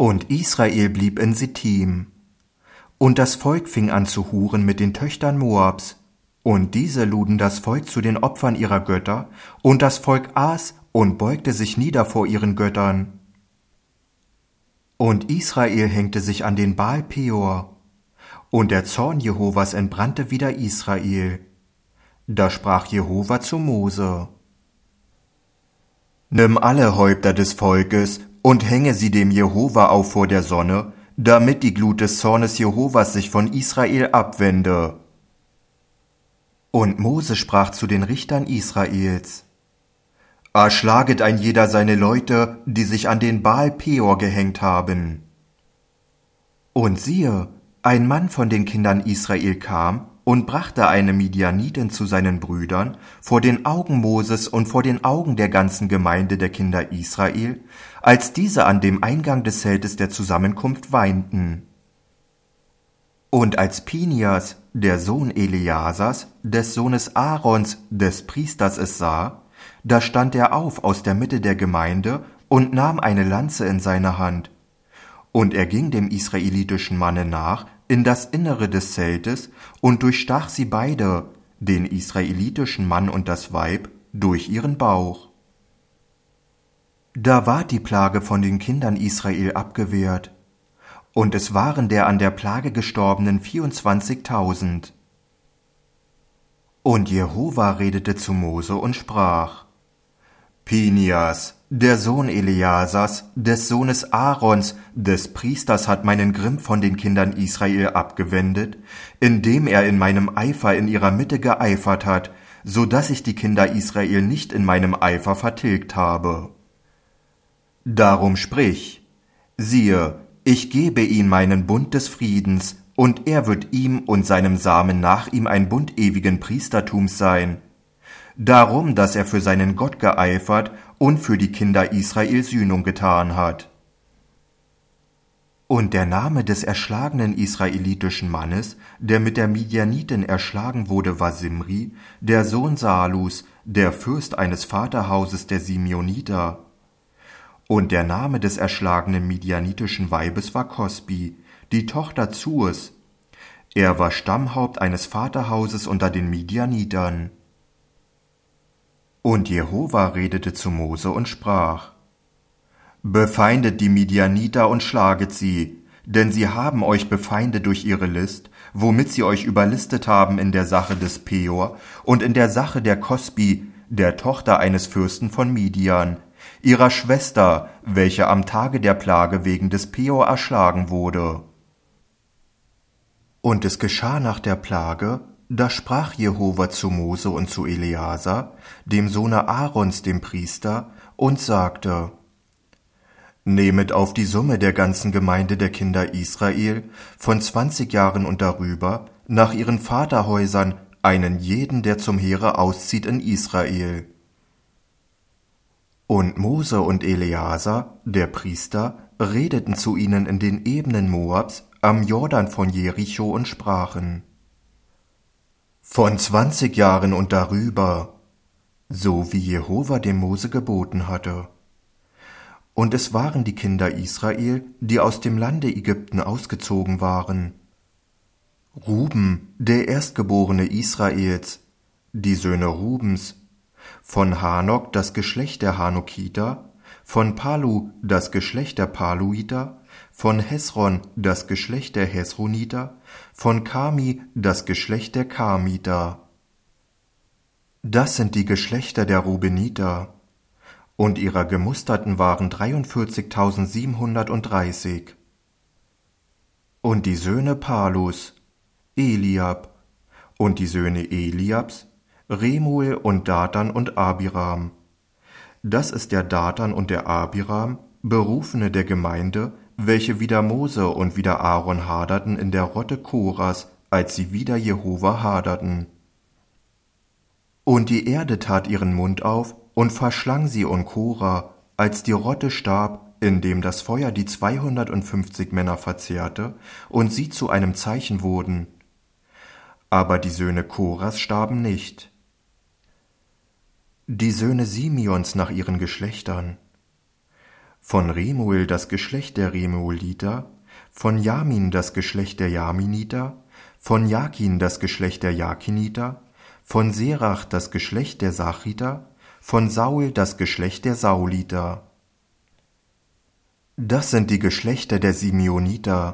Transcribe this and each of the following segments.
Und Israel blieb in Sittim. Und das Volk fing an zu huren mit den Töchtern Moabs. Und diese luden das Volk zu den Opfern ihrer Götter, und das Volk aß und beugte sich nieder vor ihren Göttern. Und Israel hängte sich an den Baal Peor. Und der Zorn Jehovas entbrannte wider Israel. Da sprach Jehova zu Mose: Nimm alle Häupter des Volkes und hänge sie dem Jehova auf vor der Sonne, damit die Glut des Zornes Jehovas sich von Israel abwende. Und Mose sprach zu den Richtern Israels: Erschlaget ein jeder seine Leute, die sich an den Baal Peor gehängt haben. Und siehe, ein Mann von den Kindern Israel kam und brachte eine Midianitin zu seinen Brüdern vor den Augen Moses und vor den Augen der ganzen Gemeinde der Kinder Israel, als diese an dem Eingang des Zeltes der Zusammenkunft weinten. Und als Pinias, der Sohn Eleasars, des Sohnes Aarons, des Priesters, es sah, da stand er auf aus der Mitte der Gemeinde und nahm eine Lanze in seine Hand. Und er ging dem israelitischen Manne nach in das Innere des Zeltes und durchstach sie beide, den israelitischen Mann und das Weib, durch ihren Bauch. Da ward die Plage von den Kindern Israel abgewehrt, und es waren der an der Plage gestorbenen 24.000. Und Jehova redete zu Mose und sprach: Pinias, der Sohn Eleasars, des Sohnes Aarons, des Priesters, hat meinen Grimm von den Kindern Israel abgewendet, indem er in meinem Eifer in ihrer Mitte geeifert hat, so dass ich die Kinder Israel nicht in meinem Eifer vertilgt habe. Darum sprich: Siehe, ich gebe ihm meinen Bund des Friedens, und er wird ihm und seinem Samen nach ihm ein Bund ewigen Priestertums sein. Darum, dass er für seinen Gott geeifert und für die Kinder Israel Sühnung getan hat. Und der Name des erschlagenen israelitischen Mannes, der mit der Midianitin erschlagen wurde, war Simri, der Sohn Salus, der Fürst eines Vaterhauses der Simeoniter. Und der Name des erschlagenen midianitischen Weibes war Kosbi, die Tochter Zues. Er war Stammhaupt eines Vaterhauses unter den Midianitern. Und Jehova redete zu Mose und sprach: Befeindet die Midianiter und schlaget sie, denn sie haben euch befeindet durch ihre List, womit sie euch überlistet haben in der Sache des Peor und in der Sache der Kosbi, der Tochter eines Fürsten von Midian, ihrer Schwester, welche am Tage der Plage wegen des Peor erschlagen wurde. Und es geschah nach der Plage, da sprach Jehova zu Mose und zu Eleasar, dem Sohne Aarons, dem Priester, und sagte: Nehmet auf die Summe der ganzen Gemeinde der Kinder Israel von 20 Jahren und darüber nach ihren Vaterhäusern einen jeden, der zum Heere auszieht in Israel. Und Mose und Eleasar, der Priester, redeten zu ihnen in den Ebenen Moabs am Jordan von Jericho und sprachen: Von 20 Jahren und darüber, so wie Jehova dem Mose geboten hatte. Und es waren die Kinder Israel, die aus dem Lande Ägypten ausgezogen waren. Ruben, der Erstgeborene Israels, die Söhne Rubens, von Hanok das Geschlecht der Hanokiter, von Palu das Geschlecht der Paluiter, von Hesron das Geschlecht der Hesroniter, von Kami das Geschlecht der Kamiter. Das sind die Geschlechter der Rubeniter, und ihrer Gemusterten waren 43.730. Und die Söhne Palus, Eliab, und die Söhne Eliabs, Remuel und Datan und Abiram. Das ist der Datan und der Abiram, Berufene der Gemeinde, welche wider Mose und wider Aaron haderten in der Rotte Koras, als sie wider Jehova haderten. Und die Erde tat ihren Mund auf und verschlang sie und Kora, als die Rotte starb, indem das Feuer die 250 Männer verzehrte und sie zu einem Zeichen wurden. Aber die Söhne Koras starben nicht. Die Söhne Simeons nach ihren Geschlechtern. von Remuel das Geschlecht der Remueliter, von Jamin das Geschlecht der Jaminiter, von Jakin das Geschlecht der Jakiniter, von Serach das Geschlecht der Sachiter, von Saul das Geschlecht der Sauliter. Das sind die Geschlechter der Simeoniter,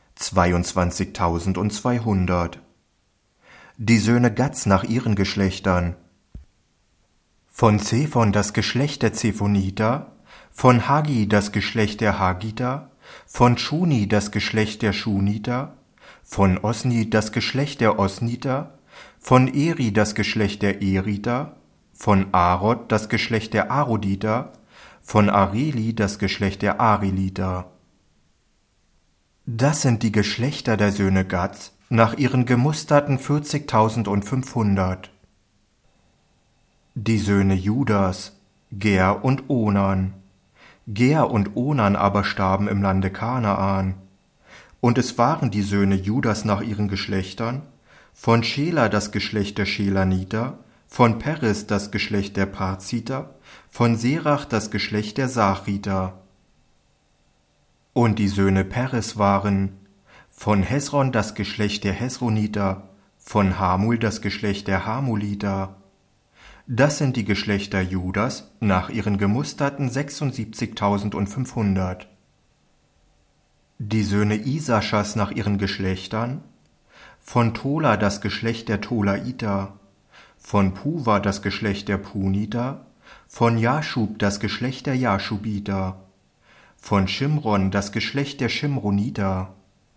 22.200. Die Söhne Gads nach ihren Geschlechtern: von Zephon das Geschlecht der Zephoniter, von Haggi das Geschlecht der Haggiter, von Schuni das Geschlecht der Schuniter, von Osni das Geschlecht der Osniter, von Eri das Geschlecht der Eriter, von Arod das Geschlecht der Aroditer, von Areli das Geschlecht der Areliter. Das sind die Geschlechter der Söhne Gads nach ihren gemusterten 40.500. Die Söhne Judas, Ger und Onan. Ger und Onan aber starben im Lande Kanaan. Und es waren die Söhne Judas nach ihren Geschlechtern: von Schela das Geschlecht der Schelaniter, von Peres das Geschlecht der Parziter, von Serach das Geschlecht der Sachiter. Und die Söhne Peres waren: von Hesron das Geschlecht der Hesroniter, von Hamul das Geschlecht der Hamuliter. Das sind die Geschlechter Judas nach ihren gemusterten 76.500. Die Söhne Isaschas nach ihren Geschlechtern: von Tola das Geschlecht der Tolaiter, von Puva das Geschlecht der Puniter, von Jaschub das Geschlecht der Jaschubiter, von Schimron das Geschlecht der Schimroniter.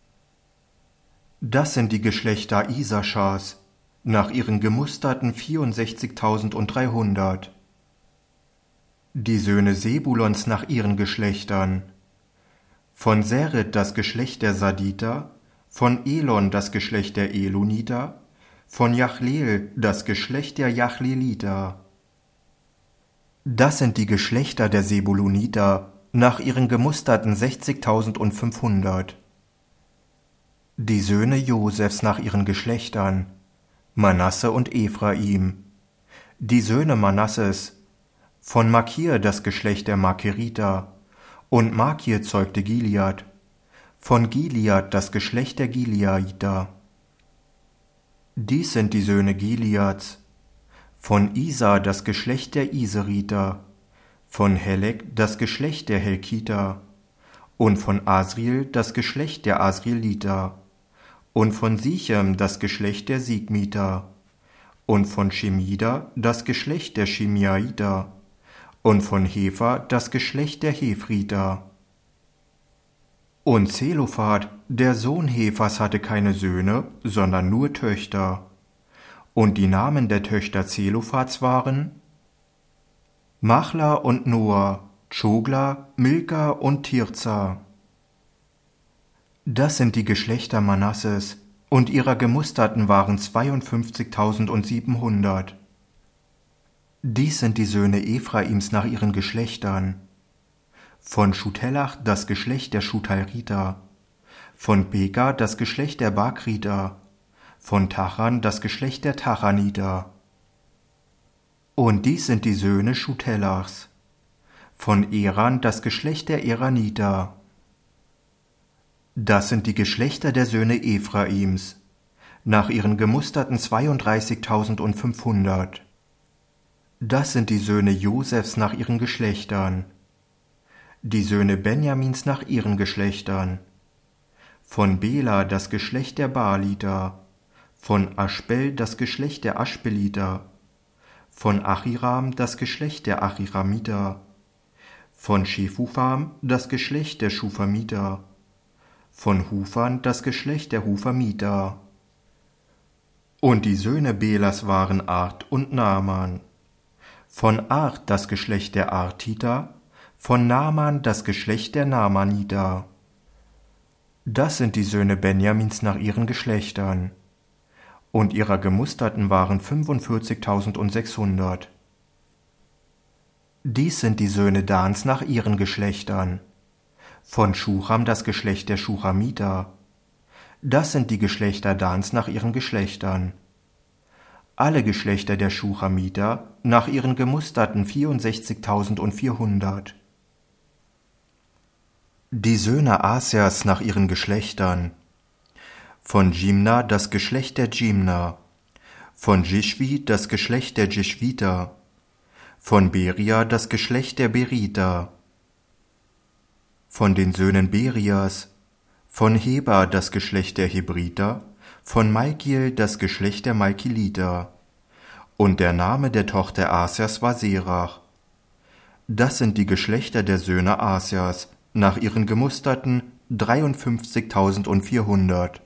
Das sind die Geschlechter Isaschas nach ihren gemusterten 64.300. Die Söhne Sebulons nach ihren Geschlechtern: von Sered das Geschlecht der Saditer, von Elon das Geschlecht der Eloniter, von Jachleel das Geschlecht der Jachleliter. Das sind die Geschlechter der Sebuloniter nach ihren gemusterten 60.500. Die Söhne Josefs nach ihren Geschlechtern: Manasse und Ephraim. Die Söhne Manasses: von Makir das Geschlecht der Makeriter, und Makir zeugte Gilead, von Gilead das Geschlecht der Gileaiter. Dies sind die Söhne Gileads: von Isa das Geschlecht der Iseriter, von Helek das Geschlecht der Helkiter, und von Asriel das Geschlecht der Asrieliter, und von Sichem das Geschlecht der Sigmiter, und von Shemida das Geschlecht der Shemiaiter, und von Hefer das Geschlecht der Hephriter. Und Zelophat, der Sohn Hefers, hatte keine Söhne, sondern nur Töchter. Und die Namen der Töchter Zelophats waren Machla und Noah, Tschogla, Milka und Tirza. Das sind die Geschlechter Manasses, und ihrer Gemusterten waren 52.700. Dies sind die Söhne Ephraims nach ihren Geschlechtern: von Schutelach das Geschlecht der Schutalriter, von Beka das Geschlecht der Bakriter, von Tachan das Geschlecht der Tachaniter. Und dies sind die Söhne Schutelachs: von Eran das Geschlecht der Eraniter. Das sind die Geschlechter der Söhne Ephraims nach ihren gemusterten 32.500. Das sind die Söhne Josefs nach ihren Geschlechtern: die Söhne Benjamins nach ihren Geschlechtern: von Bela das Geschlecht der Baaliter, von Aschbel das Geschlecht der Aschbeliter, von Achiram das Geschlecht der Achiramiter, von Schefufam das Geschlecht der Schufamiter, von Hufan das Geschlecht der Hufamiter. Und die Söhne Belas waren Art und Naaman: von Art das Geschlecht der Artiter, von Naaman das Geschlecht der Naamaniter. Das sind die Söhne Benjamins nach ihren Geschlechtern, und ihrer Gemusterten waren 45.600. Dies sind die Söhne Dans nach ihren Geschlechtern: von Schucham das Geschlecht der Schuchamiter. Das sind die Geschlechter Dans nach ihren Geschlechtern. Alle Geschlechter der Schuchamiter nach ihren Gemusterten 64.400. Die Söhne Asias nach ihren Geschlechtern: von Jimna das Geschlecht der Jimna, von Jischvi das Geschlecht der Jischviter, von Beria das Geschlecht der Beriter, von den Söhnen Berias, von Heber das Geschlecht der Hebriter, von Malkiel das Geschlecht der Malkiliter. Und der Name der Tochter Asias war Serach. Das sind die Geschlechter der Söhne Asias, nach ihren Gemusterten 53.400.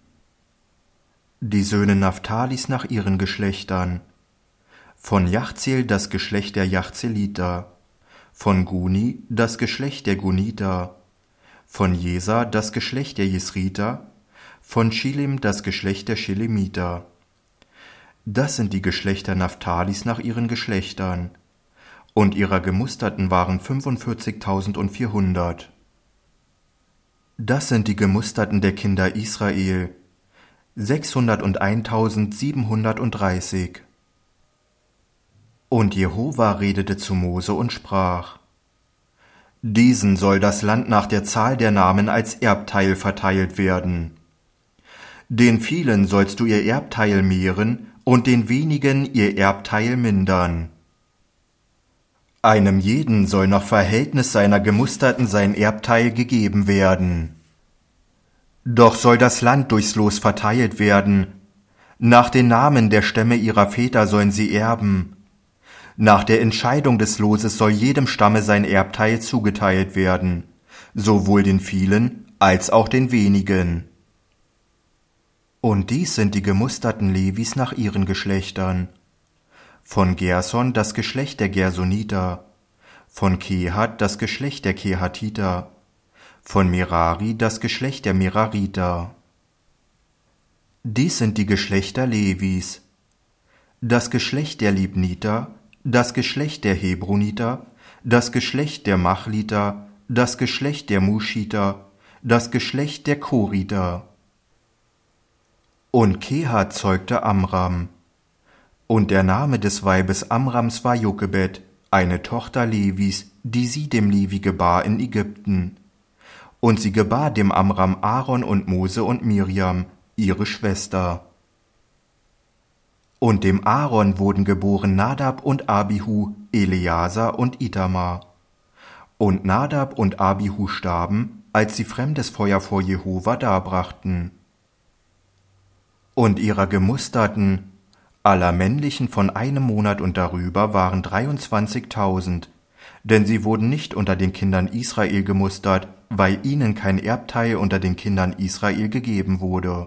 Die Söhne Naphtalis nach ihren Geschlechtern: von Jachzeel das Geschlecht der Jachzeliter, von Guni das Geschlecht der Guniter, von Jesa das Geschlecht der Jesriter, von Schilem das Geschlecht der Schilemiter. Das sind die Geschlechter Naphtalis nach ihren Geschlechtern, und ihrer Gemusterten waren 45.400. Das sind die Gemusterten der Kinder Israel, 601.730. Und Jehova redete zu Mose und sprach: Diesen soll das Land nach der Zahl der Namen als Erbteil verteilt werden. Den vielen sollst du ihr Erbteil mehren und den wenigen ihr Erbteil mindern. Einem jeden soll nach Verhältnis seiner Gemusterten sein Erbteil gegeben werden. Doch soll das Land durchs Los verteilt werden. Nach den Namen der Stämme ihrer Väter sollen sie erben. Nach der Entscheidung des Loses soll jedem Stamme sein Erbteil zugeteilt werden, sowohl den vielen als auch den wenigen. Und dies sind die gemusterten Levis nach ihren Geschlechtern: von Gerson das Geschlecht der Gersoniter, von Kehat das Geschlecht der Kehatiter, von Merari das Geschlecht der Merariter. Dies sind die Geschlechter Levis: das Geschlecht der Libniter, das Geschlecht der Hebroniter, das Geschlecht der Machliter, das Geschlecht der Muschiter, das Geschlecht der Koriter. Und Kehat zeugte Amram. Und der Name des Weibes Amrams war Jochebed, eine Tochter Levis, die sie dem Levi gebar in Ägypten. Und sie gebar dem Amram Aaron und Mose und Miriam, ihre Schwester. Und dem Aaron wurden geboren Nadab und Abihu, Eleazar und Itamar. Und Nadab und Abihu starben, als sie fremdes Feuer vor Jehova darbrachten. Und ihrer Gemusterten, aller männlichen von 1 Monat und darüber, waren 23.000, denn sie wurden nicht unter den Kindern Israel gemustert, weil ihnen kein Erbteil unter den Kindern Israel gegeben wurde.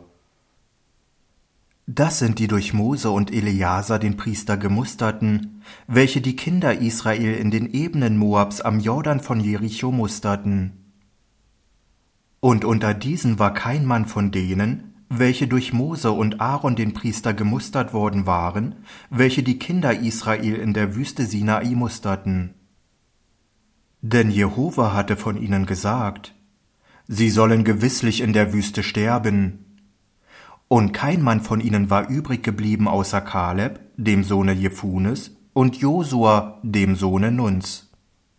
Das sind die durch Mose und Eleazar den Priester gemusterten, welche die Kinder Israel in den Ebenen Moabs am Jordan von Jericho musterten. Und unter diesen war kein Mann von denen, welche durch Mose und Aaron den Priester gemustert worden waren, welche die Kinder Israel in der Wüste Sinai musterten. Denn Jehova hatte von ihnen gesagt: Sie sollen gewisslich in der Wüste sterben. Und kein Mann von ihnen war übrig geblieben außer Kaleb, dem Sohne Jefunes, und Josua, dem Sohne Nuns.